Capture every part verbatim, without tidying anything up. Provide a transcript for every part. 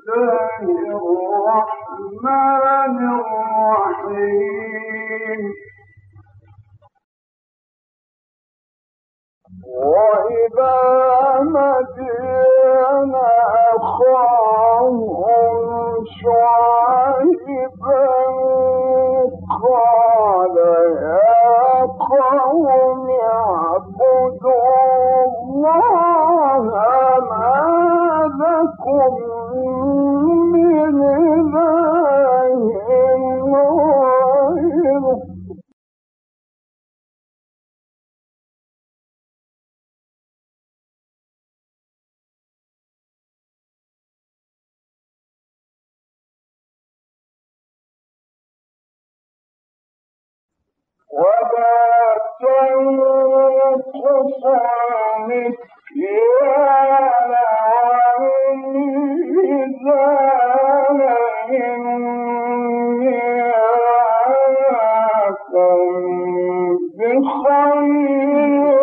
الرحمن الرحيم وإذا مدين أخاهم شعيبا قال يا قوم اعبدوا الله ما لكم من إله غيره ولا تنقصوا المكيال والميزان إني أراكم بخير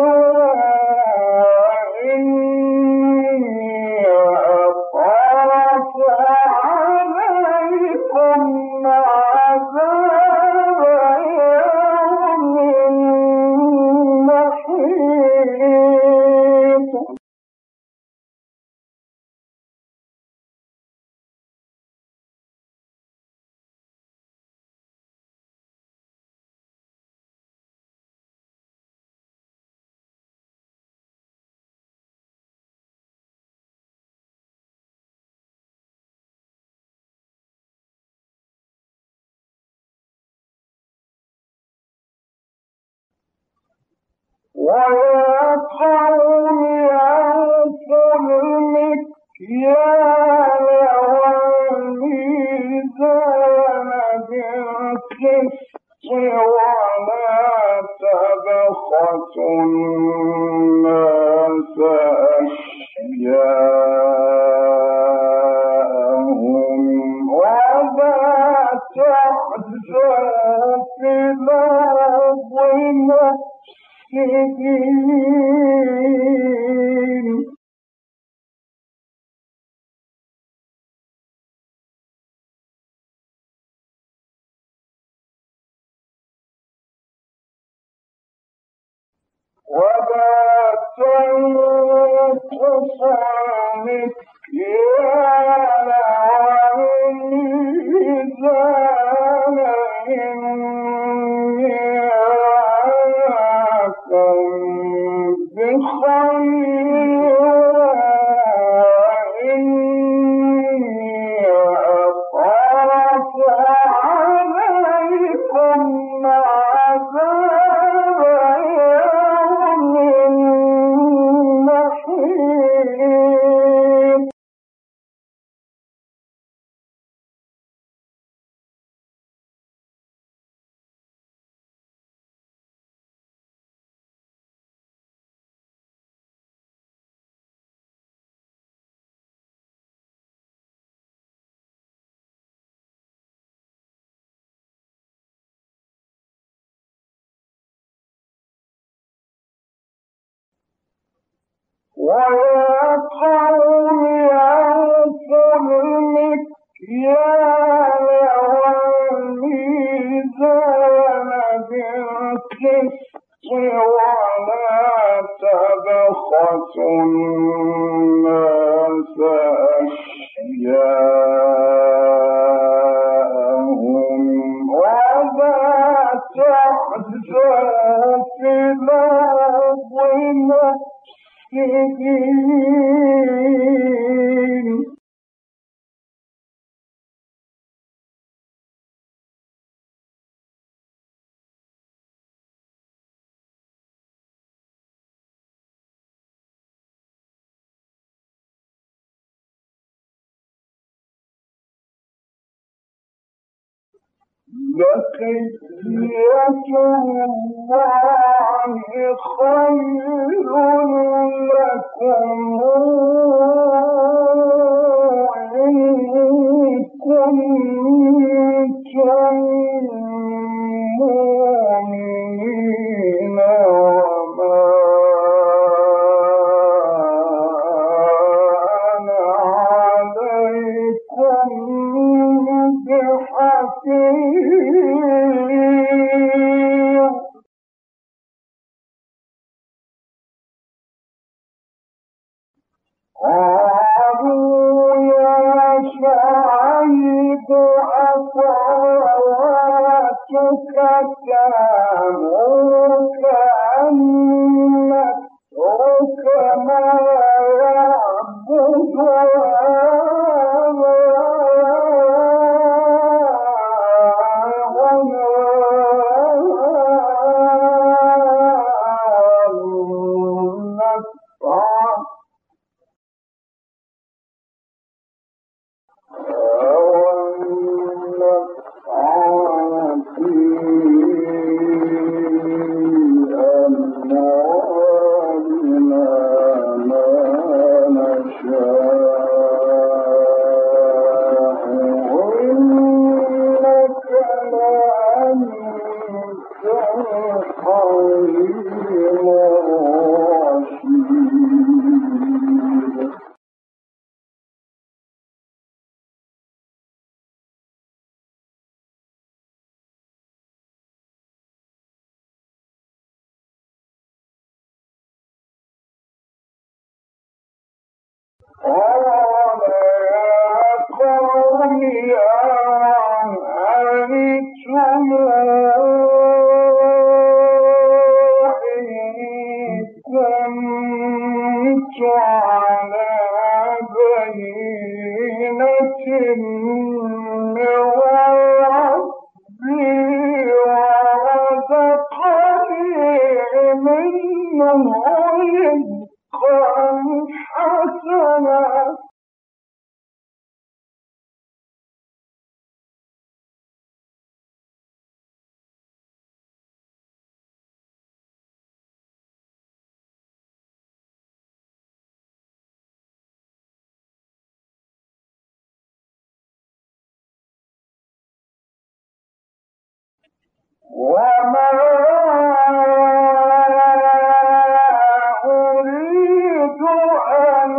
وإني أخاف عليكم عذاب يوم محيط ويا قوم أوفوا المكيال والميزان بالقسط ولا تبخسوا الناس أشياءهم ولا تعثوا في الأرض مفسدين ولا تنقصوا المكيال والميزان إني أراكم بخير وإني أخاف عليكم عذاب يوم محيط ويا قوم أوفوا المكيال والميزان بالقسط ولا تبخسوا الناس أشياءهم ولا تعثوا في الأرض مفسدين بقية الله خير لكم إن كنتم مؤمنين وما أنا عليكم وما أريد أن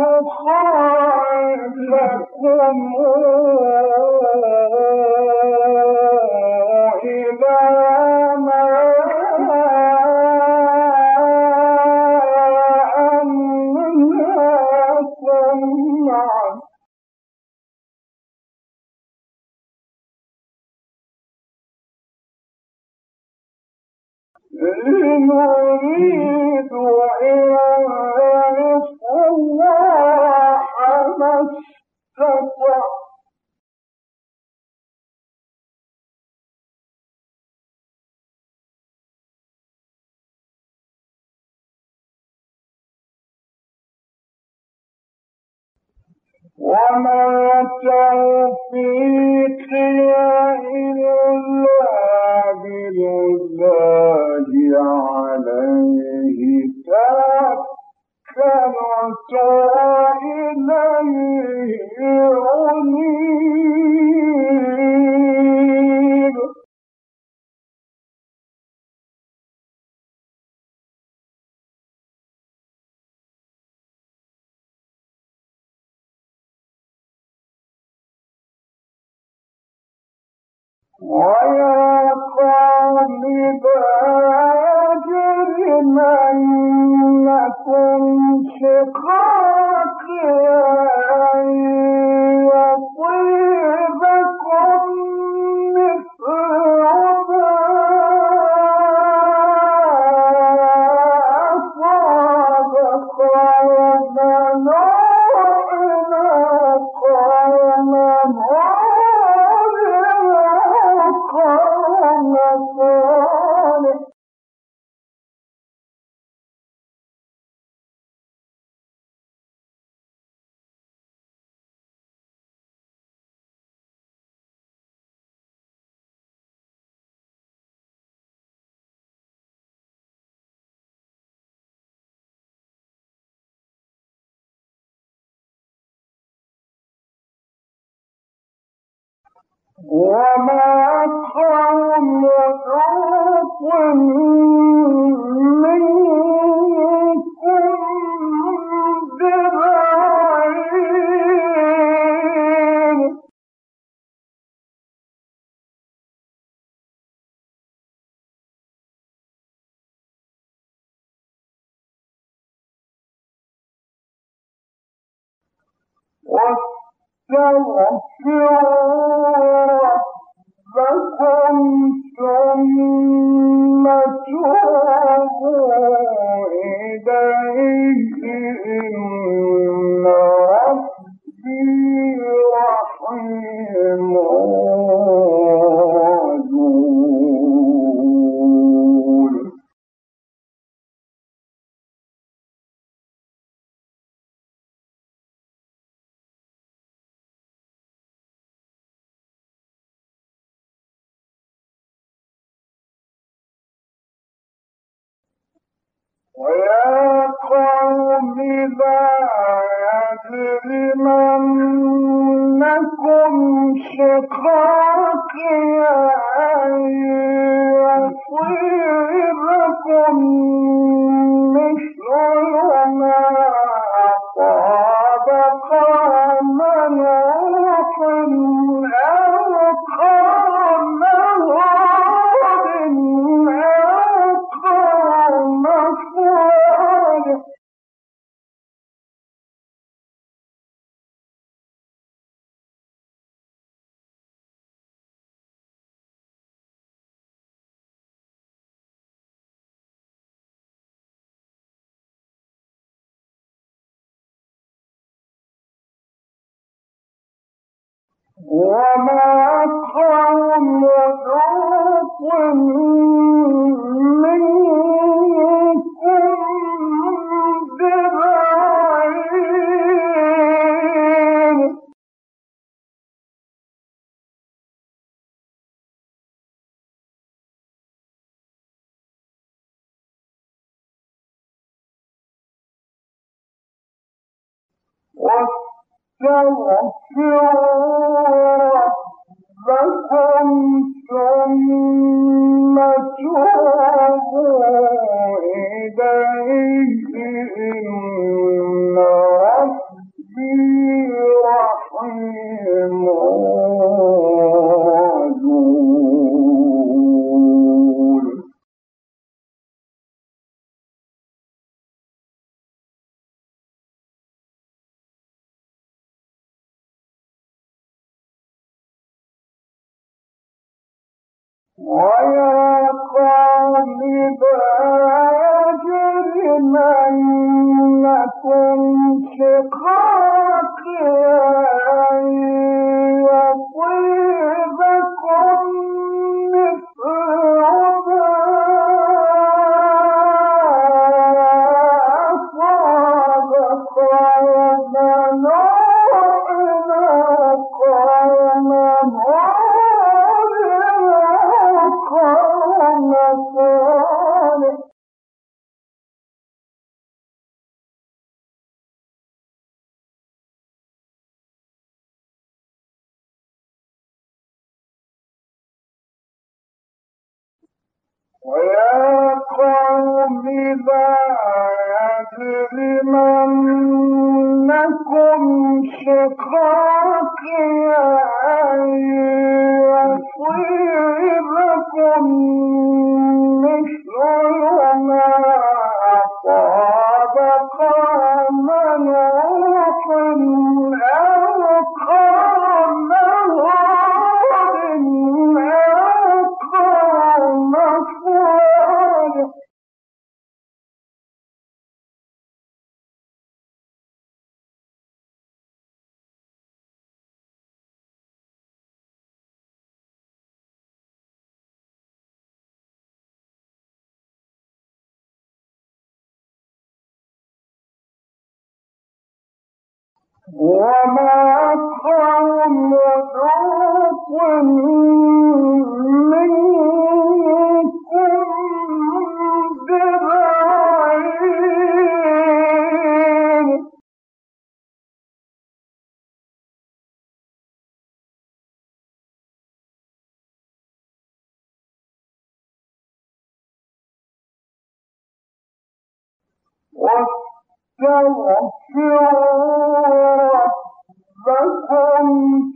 أخالفكم إلى ما أنهاكم عنه إن أريد إلا الإصلاح ما استطعت وما توفيقي إلا بالله عليه توكلت وإليه أنيب ويا قوم لا يجرمنكم شقاقي أن يصيبكم مثل ما أصاب قوم نوح وقوم هود وقوم صالح وما قوم لوط منكم ببعيد واستغفروا ربكم ثم توبوا إليه إن ويا قوم لا يجرمنكم شقاقي أن يصيبكم مثل ما أصاب قوم نوح أو قوم هود أو قوم صالح وما قوم لوط منكم ببعيد واستغفروا ربكم ثم توبوا إليه إن ربي رحيم ودود ويا قوم لا يجرمنكم شقاقي أن يصيبكم مثل ما أصاب قوم نوح أو قوم هود قوم صالح ويا قوم لا يجرمنكم شقاقي أن يصيبكم مثل ما أصاب قوم نوح أو قوم هود أو قوم صالح وما قوم لوط منكم ببعيد واستغفروا ربكم